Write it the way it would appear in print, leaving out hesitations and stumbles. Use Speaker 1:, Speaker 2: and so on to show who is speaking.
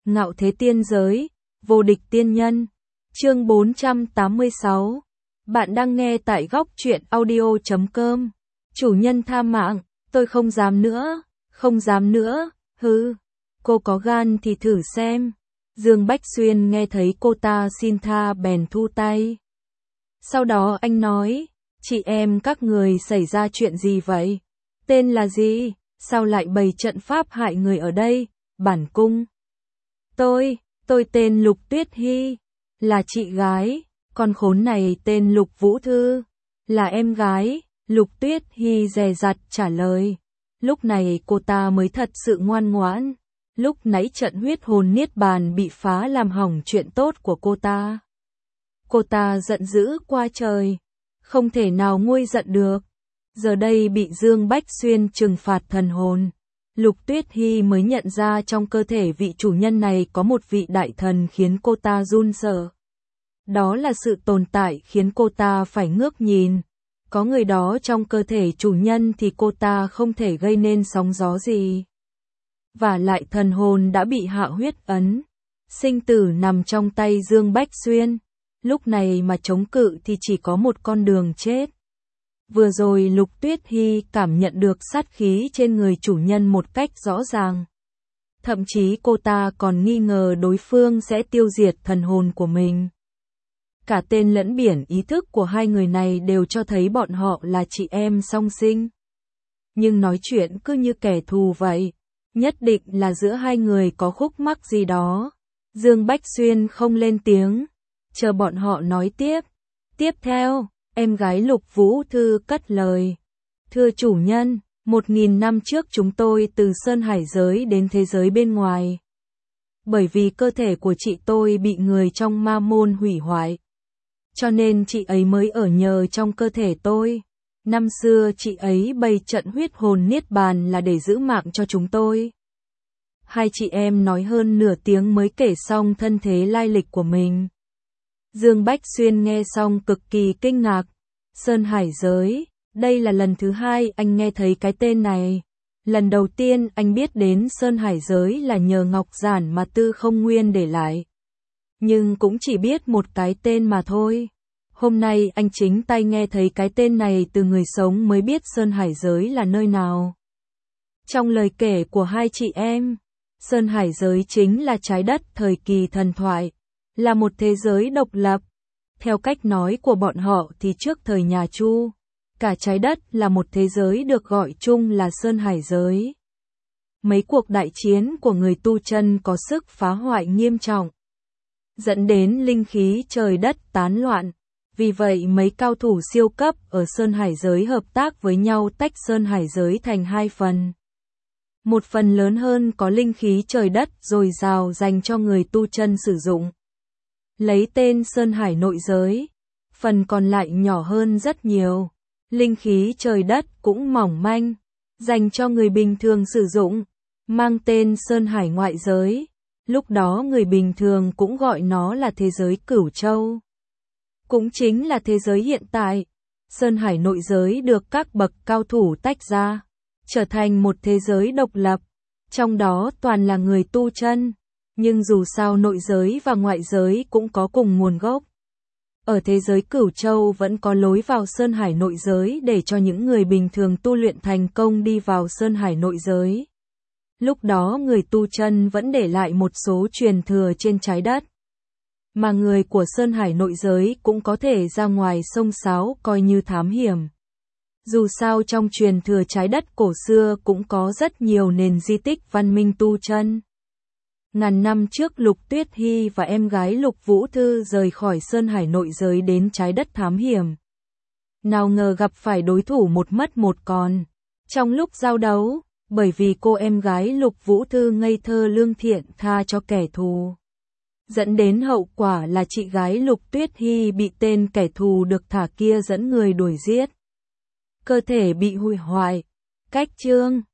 Speaker 1: Ngạo thế tiên giới, vô địch tiên nhân. Chương 486. Bạn đang nghe tại góc truyện audio.com. Chủ nhân tha mạng, tôi không dám nữa, không dám nữa, hứ. Cô có gan thì thử xem. Dương Bách Xuyên nghe thấy cô ta xin tha bèn thu tay. Sau đó anh nói, chị em các người xảy ra chuyện gì vậy? Tên là gì? Sao lại bày trận pháp hại người ở đây? Bản cung. Tôi tên Lục Tuyết Hy, là chị gái, con khốn này tên Lục Vũ Thư, là em gái. Lục Tuyết Hy dè dặt trả lời. Lúc này cô ta mới thật sự ngoan ngoãn. Lúc nãy trận huyết hồn niết bàn bị phá làm hỏng chuyện tốt của cô ta. Cô ta giận dữ qua trời, không thể nào nguôi giận được. Giờ đây bị Dương Bách Xuyên trừng phạt thần hồn. Lục Tuyết Hy mới nhận ra trong cơ thể vị chủ nhân này có một vị đại thần khiến cô ta run sợ. Đó là sự tồn tại khiến cô ta phải ngước nhìn. Có người đó trong cơ thể chủ nhân thì cô ta không thể gây nên sóng gió gì. Và lại thần hồn đã bị hạ huyết ấn. Sinh tử nằm trong tay Dương Bách Xuyên. Lúc này mà chống cự thì chỉ có một con đường chết. Vừa rồi Lục Tuyết Hy cảm nhận được sát khí trên người chủ nhân một cách rõ ràng. Thậm chí cô ta còn nghi ngờ đối phương sẽ tiêu diệt thần hồn của mình. Cả tên lẫn biển ý thức của hai người này đều cho thấy bọn họ là chị em song sinh. Nhưng nói chuyện cứ như kẻ thù vậy. Nhất định là giữa hai người có khúc mắc gì đó. Dương Bách Xuyên không lên tiếng, chờ bọn họ nói tiếp. Tiếp theo, em gái Lục Vũ Thư cất lời. Thưa chủ nhân, 1000 năm trước chúng tôi từ Sơn Hải giới đến thế giới bên ngoài. Bởi vì cơ thể của chị tôi bị người trong ma môn hủy hoại. Cho nên chị ấy mới ở nhờ trong cơ thể tôi. Năm xưa chị ấy bày trận huyết hồn niết bàn là để giữ mạng cho chúng tôi. Hai chị em nói hơn nửa tiếng mới kể xong thân thế lai lịch của mình. Dương Bách Xuyên nghe xong cực kỳ kinh ngạc. Sơn Hải giới, đây là lần thứ hai anh nghe thấy cái tên này. Lần đầu tiên anh biết đến Sơn Hải giới là nhờ ngọc giản mà Tư Không Nguyên để lại. Nhưng cũng chỉ biết một cái tên mà thôi. Hôm nay anh chính tay nghe thấy cái tên này từ người sống mới biết Sơn Hải giới là nơi nào. Trong lời kể của hai chị em, Sơn Hải giới chính là trái đất thời kỳ thần thoại, là một thế giới độc lập. Theo cách nói của bọn họ thì trước thời nhà Chu, cả trái đất là một thế giới được gọi chung là Sơn Hải giới. Mấy cuộc đại chiến của người tu chân có sức phá hoại nghiêm trọng, dẫn đến linh khí trời đất tán loạn. Vì vậy mấy cao thủ siêu cấp ở Sơn Hải giới hợp tác với nhau tách Sơn Hải giới thành hai phần. Một phần lớn hơn có linh khí trời đất dồi dào dành cho người tu chân sử dụng, lấy tên Sơn Hải nội giới. Phần còn lại nhỏ hơn rất nhiều, linh khí trời đất cũng mỏng manh, dành cho người bình thường sử dụng, mang tên Sơn Hải ngoại giới. Lúc đó người bình thường cũng gọi nó là thế giới Cửu Châu. Cũng chính là thế giới hiện tại. Sơn Hải nội giới được các bậc cao thủ tách ra, trở thành một thế giới độc lập, trong đó toàn là người tu chân. Nhưng dù sao nội giới và ngoại giới cũng có cùng nguồn gốc. Ở thế giới Cửu Châu vẫn có lối vào Sơn Hải nội giới để cho những người bình thường tu luyện thành công đi vào Sơn Hải nội giới. Lúc đó người tu chân vẫn để lại một số truyền thừa trên trái đất. Mà người của Sơn Hải nội giới cũng có thể ra ngoài sông sáo coi như thám hiểm. Dù sao trong truyền thừa trái đất cổ xưa cũng có rất nhiều nền di tích văn minh tu chân. Ngàn năm trước Lục Tuyết Hy và em gái Lục Vũ Thư rời khỏi Sơn Hải nội giới đến trái đất thám hiểm. Nào ngờ gặp phải đối thủ một mất một còn. Trong lúc giao đấu, bởi vì cô em gái Lục Vũ Thư ngây thơ lương thiện tha cho kẻ thù, dẫn đến hậu quả là chị gái Lục Tuyết Hy bị tên kẻ thù được thả kia dẫn người đuổi giết. Cơ thể bị hủy hoại. Cách chương